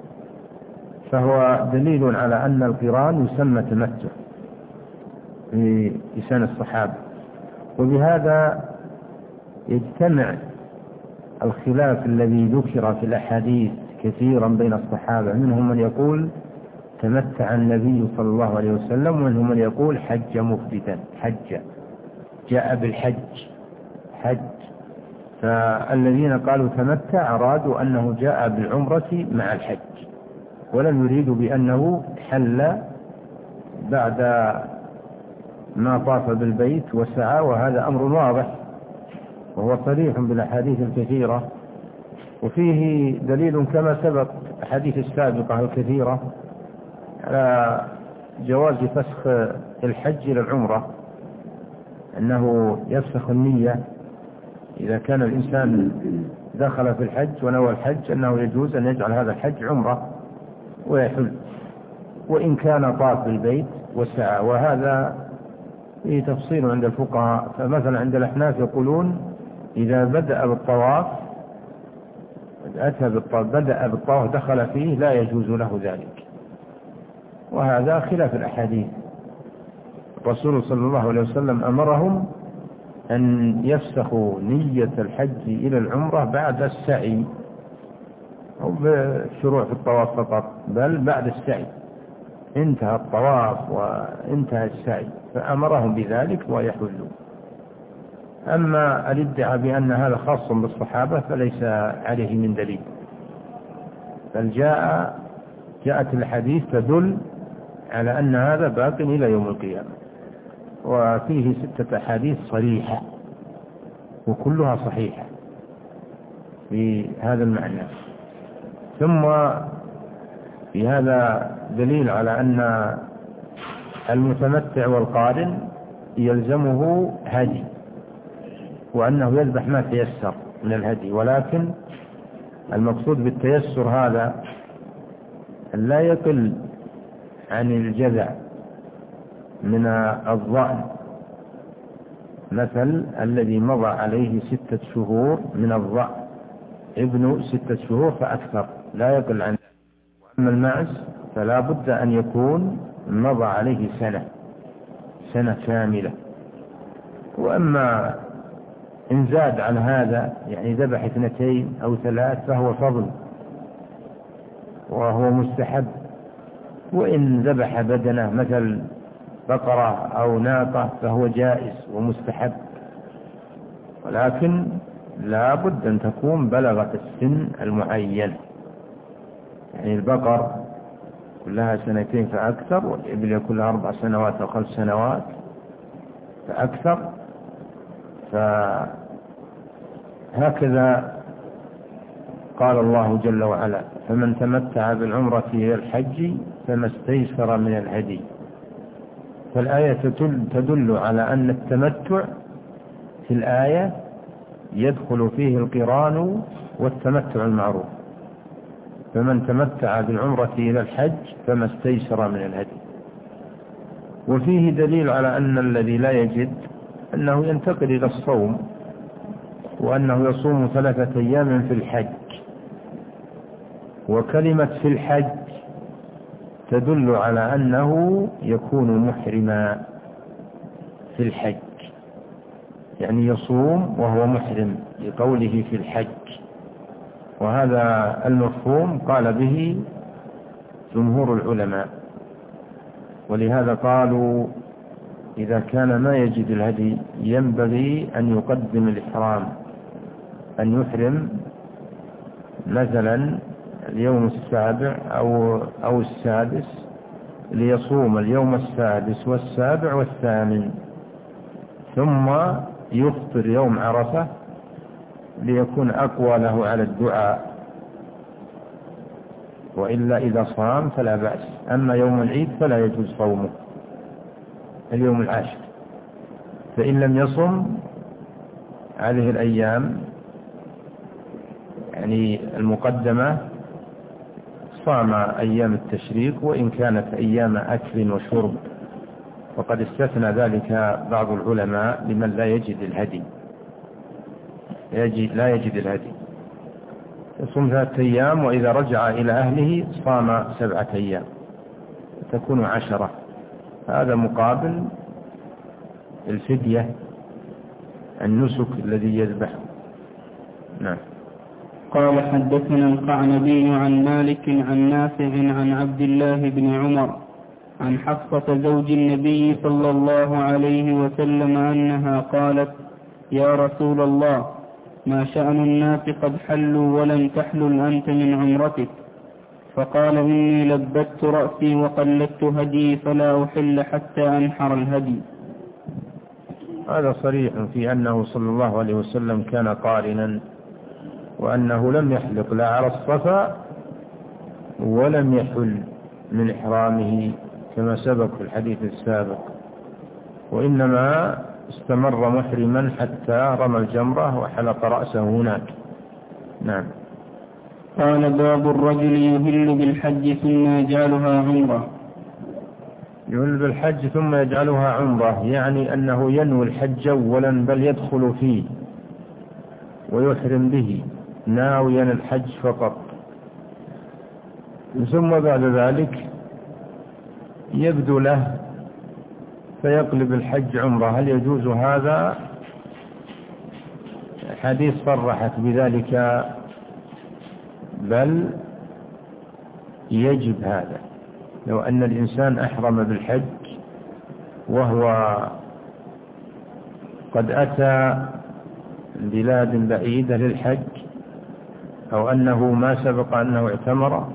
فهو دليل على أن القران يسمى تمتع في لسان الصحابة. وبهذا يجتمع الخلاف الذي ذكر في الأحاديث كثيرا بين الصحابة، منهم من يقول تمتع النبي صلى الله عليه وسلم، ومنهم من يقول حج مفردا، حج جاء بالحج حج. فالذين قالوا تمتع أرادوا أنه جاء بالعمرة مع الحج، ولم يريدوا بأنه حل بعد ما طاف بالبيت وسعى، وهذا أمر واضح وهو صريح بالأحاديث الكثيرة. وفيه دليل كما سبق الحديث السابقة الكثيرة على جواز فسخ الحج للعمرة، أنه يفسخ النية إذا كان الإنسان دخل في الحج ونوى الحج، أنه يجوز أن يجعل هذا الحج عمرة ويحل، وإن كان طاف بالبيت وسعى. وهذا فيه تفصيل عند الفقهاء، فمثلا عند الأحناف يقولون إذا بدأ بالطواف بدأ بالطواف دخل فيه لا يجوز له ذلك، وهذا خلاف الأحاديث. الرسول صلى الله عليه وسلم أمرهم أن يفسخوا نية الحج إلى العمرة بعد السعي، أو بالشروع في الطواف فقط، بل بعد السعي، انتهى الطواف وانتهى السعي فأمرهم بذلك ويحلوا. أما الادعاء بأن هذا خاص بالصحابة فليس عليه من دليل، بل جاءت الحديث تدل على أن هذا باق إلى يوم القيامة، وفيه 6 أحاديث صريحة وكلها صحيحة في هذا المعنى. ثم في هذا دليل على أن المتمتع والقارن يلزمه هدي، وأنه يذبح ما تيسر من الهدي، ولكن المقصود بالتيسر هذا أن لا يقل عن الجذع من الضأن، مثل الذي مضى عليه 6 شهور من الضأن، ابن 6 شهور فأكثر، لا يقل عن ذلك. وأما الماعز فلا بد أن يكون مضى عليه سنة كاملة. وأما إن زاد عن هذا، يعني ذبح 2 أو 3، فهو فضل وهو مستحب. وإن ذبح بدنه مثل بقرة أو ناقة فهو جائز ومستحب، ولكن لا بد أن تكون بلغت السن المعين، يعني البقر كلها 2 فأكثر، والإبل يكون لها 4 سنوات أو 5 سنوات فأكثر. فهكذا قال الله جل وعلا: فمن تمتع بالعمرة إلى الحج فما استيسر من الهدي. فالآية تدل على أن التمتع في الآية يدخل فيه القران والتمتع المعروف، فمن تمتع بالعمرة إلى الحج فما استيسر من الهدي. وفيه دليل على أن الذي لا يجد أنه ينتقل إلى الصوم، وأنه يصوم 3 أيام في الحج. وكلمة في الحج تدل على أنه يكون محرما في الحج، يعني يصوم وهو محرم لقوله في الحج. وهذا المفهوم قال به جمهور العلماء، ولهذا قالوا إذا كان ما يجد الهدي ينبغي أن يقدم الإحرام، أن يحرم مثلا اليوم 7 أو 6، ليصوم اليوم 6 و7 و8، ثم يفطر يوم عرفة ليكون أقوى له على الدعاء. وإلا إذا صام فلا بأس. أما يوم العيد فلا يجوز صومه، اليوم 10. فإن لم يصم هذه الأيام يعني المقدمة صام أيام التشريق، وإن كانت أيام أكل وشرب، وقد استثنى ذلك بعض العلماء لمن لا يجد الهدي، يصوم 3 أيام، وإذا رجع إلى أهله صام 7 أيام، تكون 10. هذا مقابل الفدية، النسك الذي يذبحه. نعم. قال: حدثنا القعنبي عن مالك عن نافع عن عبد الله بن عمر عن حفصة زوج النبي صلى الله عليه وسلم أنها قالت: يا رسول الله، ما شأن الناس قد حلوا ولم تحلل أنت من عمرتك؟ فقال: إني لبت رأسي وقلدت هدي فلا أحل حتى أنحر الهدي. هذا صريح في أنه صلى الله عليه وسلم كان قارنا، وأنه لم يحلق لا على الصفا ولم يحل من إحرامه كما سبق في الحديث السابق، وإنما استمر محرما حتى رمى الجمرة وحلق رأسه هناك. نعم. قال: باب الرجل يهل بالحج ثم يجعلها عمرة. يهل بالحج ثم يجعلها عمرة، يعني أنه ينوي الحج أولا، بل يدخل فيه ويحرم به ناويا الحج فقط، ثم بعد ذلك يبدو له فيقلب الحج عمرة. هل يجوز هذا الحديث صرحت بذلك، بل يجب هذا. لو أن الإنسان أحرم بالحج وهو قد أتى بلاد بعيدة للحج، أو أنه ما سبق أنه اعتمر،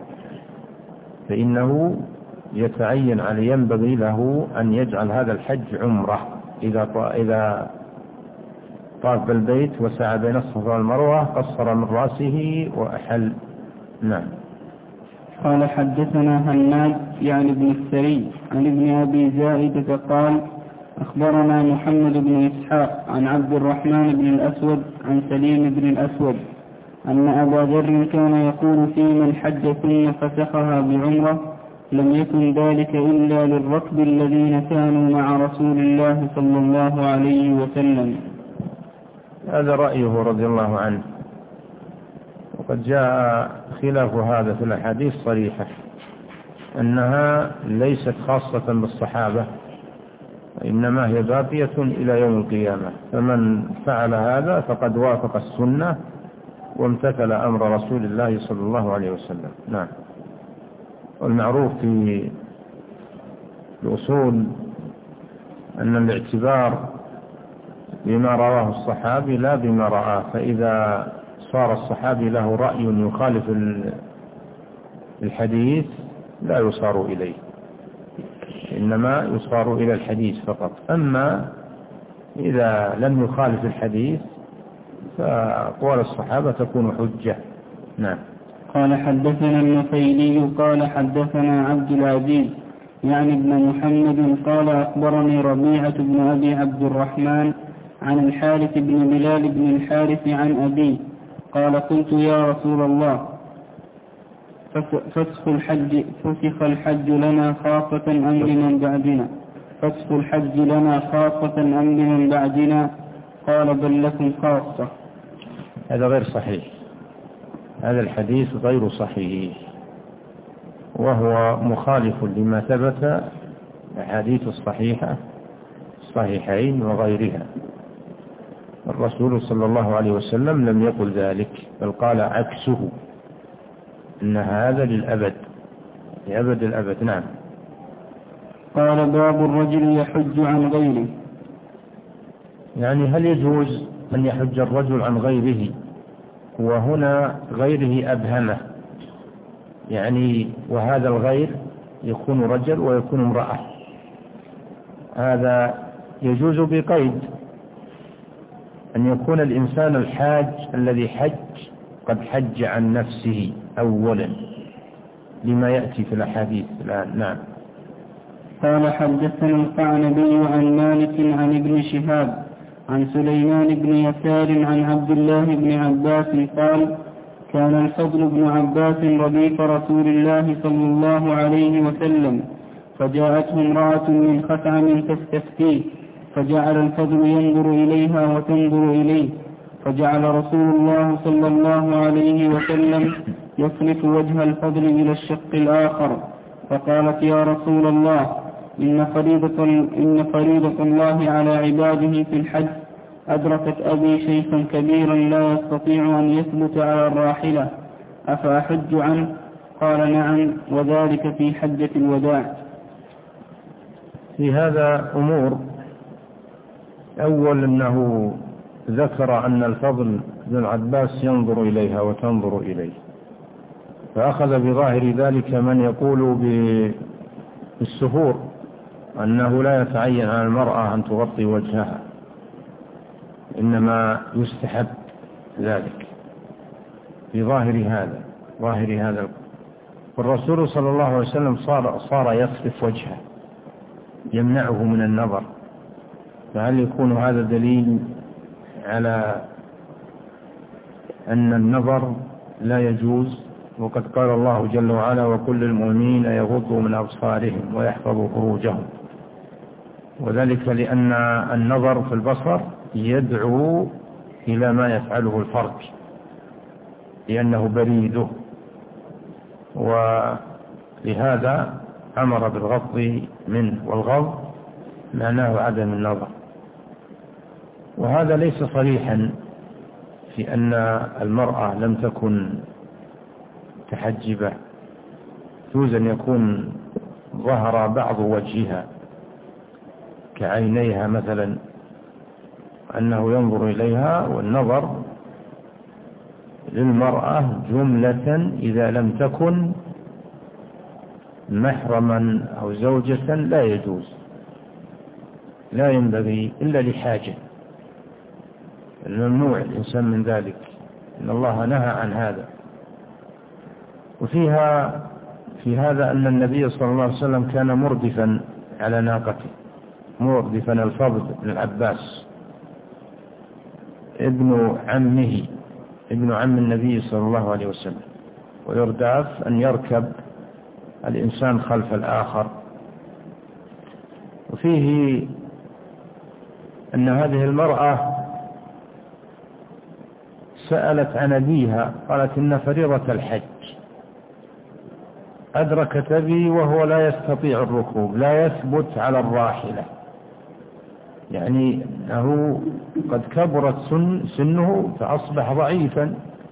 فإنه يتعين عليه، ينبغي له أن يجعل هذا الحج عمرة إذا طاف بالبيت وسعى بين الصفا والمروة، قصر من رأسه وأحل. نعم. قال حدثنا هناد يعني ابن السري عن ابن أبي زائدة قال أخبرنا محمد بن إسحاق عن عبد الرحمن بن الأسود عن سليم بن الأسود أن أبا ذر كان يقول في من حج ثم فسخها بعمرة لم يكن ذلك إلا للركب الذين كانوا مع رسول الله صلى الله عليه وسلم. هذا رأيه رضي الله عنه، وقد جاء خلاف هذا في الأحاديث صريحة أنها ليست خاصة بالصحابة، إنما هي باقية إلى يوم القيامة، فمن فعل هذا فقد وافق السنة وامتثل أمر رسول الله صلى الله عليه وسلم. نعم. والمعروف في الأصول أن الاعتبار بما رواه الصحابي لا بما رآه، فإذا صار الصحابي له رأي يخالف الحديث لا يصار إليه، إنما يصار إلى الحديث فقط. أما إذا لم يخالف الحديث فأقوال الصحابة تكون حجة. نعم. قال حدثنا النفيلي قال حدثنا عبد العزيز يعني ابن محمد قال أخبرني ربيعة بن أبي عبد الرحمن عن الحارث بن بلال بن الحارث عن أبيه قال قلت يا رسول الله فسخ الحج لنا خاصة أم لمن بعدنا؟ فسخ الحج لنا خاصة أم لمن بعدنا؟ قال بل لكم خاصة. هذا غير صحيح، هذا الحديث غير صحيح، وهو مخالف لما ثبت الحديث الصحيحة الصحيحين وغيرها. الرسول صلى الله عليه وسلم لم يقل ذلك، بل قال عكسه، إن هذا للأبد، لأبد الأبد. نعم. قال باب الرجل يحج عن غيره، يعني هل يجوز أن يحج الرجل عن غيره؟ وهنا غيره أبهمه، يعني وهذا الغير يكون رجل ويكون امرأة، هذا يجوز بقيد أن يكون الإنسان الحاج الذي حج قد حج عن نفسه أولا، لما يأتي في الأحاديث الآن. نعم. قال حدثنا القعنبي عن مالك عن ابن شهاب عن سليمان بن يسار عن عبد الله بن عباس قال كان الفضل بن عباس رديف رسول الله صلى الله عليه وسلم، فجاءته امرأة من خثعم تستفتيه، فجعل الفضل ينظر إليها وتنظر إليه، فجعل رسول الله صلى الله عليه وسلم يصرف وجه الفضل إلى الشق الآخر، فقالت يا رسول الله إن فريضة الله على عباده في الحج أدركت أبي شيخا كبيرا لا يستطيع أن يثبت على الراحلة، أفأحج عنه؟ قال نعم، وذلك في حجة الوداع. في هذا أمور. أول أنه ذكر أن الفضل بن عباس ينظر إليها وتنظر إليه، فأخذ بظاهر ذلك من يقول بالسفور أنه لا يتعين على المرأة أن تغطي وجهها، إنما يستحب ذلك بظاهر هذا. والرسول صلى الله عليه وسلم صار يصرف وجهه يمنعه من النظر، فهل يكون هذا دليل على أن النظر لا يجوز؟ وقد قال الله جل وعلا وكل المؤمنين يغضوا من أبصارهم ويحفظوا فروجهم، وذلك لأن النظر في البصر يدعو إلى ما يفعله الفرج لأنه بريده، ولهذا أمر بالغض منه، والغض معناه عدم النظر. وهذا ليس صريحا في أن المرأة لم تكن تحجبة، يجوز أن يكون ظهر بعض وجهها كعينيها مثلا، أنه ينظر إليها، والنظر للمرأة جملة إذا لم تكن محرما أو زوجة لا يجوز، لا ينبغي إلا لحاجة، الممنوع الإنسان من ذلك، إن الله نهى عن هذا. في هذا أن النبي صلى الله عليه وسلم كان مردفا على ناقته، مردفا الفضل بن العباس ابن عم النبي صلى الله عليه وسلم، ويرداف أن يركب الإنسان خلف الآخر. وفيه أن هذه المرأة سألت عن أبيها، قالت إن فريضة الحج أدركت أبي وهو لا يستطيع الركوب، لا يثبت على الراحلة، يعني أنه قد كبرت سنه فأصبح ضعيفا.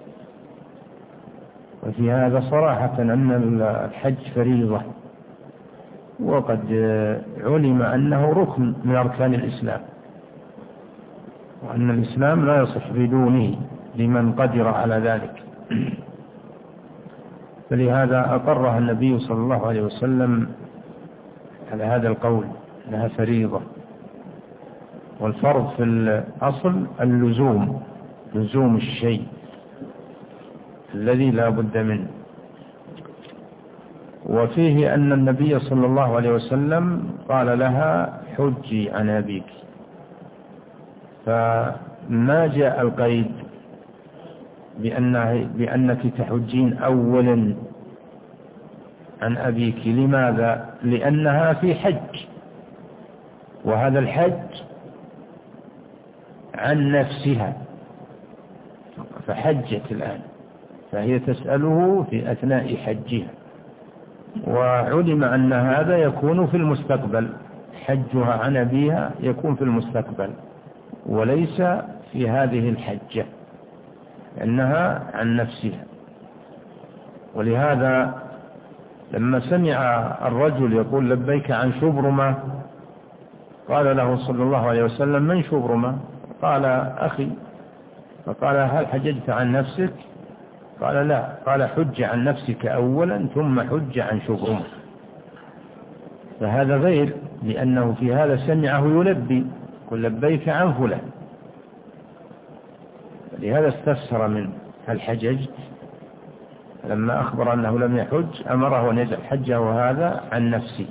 وفي هذا صراحة أن الحج فريضة، وقد علم أنه ركن من أركان الإسلام، وأن الإسلام لا يصح بدونه لمن قدر على ذلك. فلهذا أقرها النبي صلى الله عليه وسلم على هذا القول أنها فريضة. والفرض في الأصل لزوم الشيء الذي لا بد منه. وفيه أن النبي صلى الله عليه وسلم قال لها حجي عن أبيك، فما جاء القيد بأنك تحجين أولا عن أبيك. لماذا؟ لأنها في حج، وهذا الحج عن نفسها، فحجت الآن، فهي تسأله في أثناء حجها، وعلم أن هذا يكون في المستقبل، حجها عن أبيها يكون في المستقبل وليس في هذه الحجة، أنها عن نفسها. ولهذا لما سمع الرجل يقول لبيك عن شبرمة، قال له صلى الله عليه وسلم من شبرمة؟ قال أخي. فقال هل حججت عن نفسك؟ قال لا. قال حج عن نفسك أولا ثم حج عن شبرمة. فهذا غير، لأنه في هذا سمعه يلبي، قل لبيك عن فلان، لهذا استفسر منه هل حججت؟ لما أخبر أنه لم يحج أمره أن يجعل حجه هذا عن نفسه.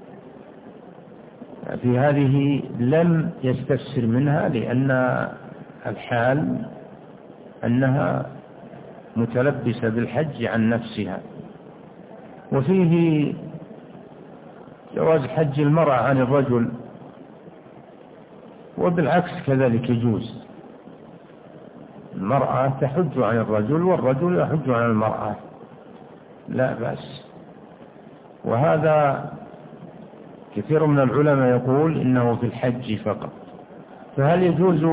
في هذه لم يستفسر منها، لأن الحال أنها متلبسة بالحج عن نفسها. وفيه جواز حج المرأة عن الرجل، وبالعكس كذلك يجوز، المرأة تحج عن الرجل والرجل يحج عن المرأة، لا بأس. وهذا كثير من العلماء يقول إنه في الحج فقط. فهل يجوز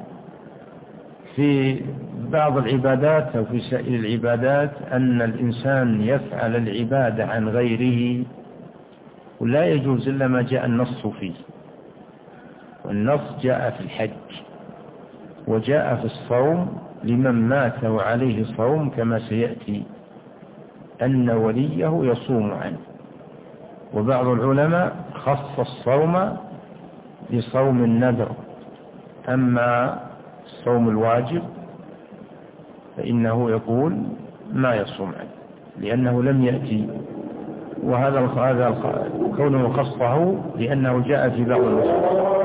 في بعض العبادات أو في سائر العبادات أن الإنسان يفعل العبادة عن غيره؟ ولا يجوز إلا ما جاء النص فيه، والنص جاء في الحج وجاء في الصوم لمن مات وعليه صوم، كما سيأتي أن وليه يصوم عنه. وبعض العلماء خص الصوم بصوم النذر، أما الصوم الواجب فإنه يقول ما يصوم عنه لأنه لم يأتي. وهذا كونه خصه لأنه جاء في بعض النصوص.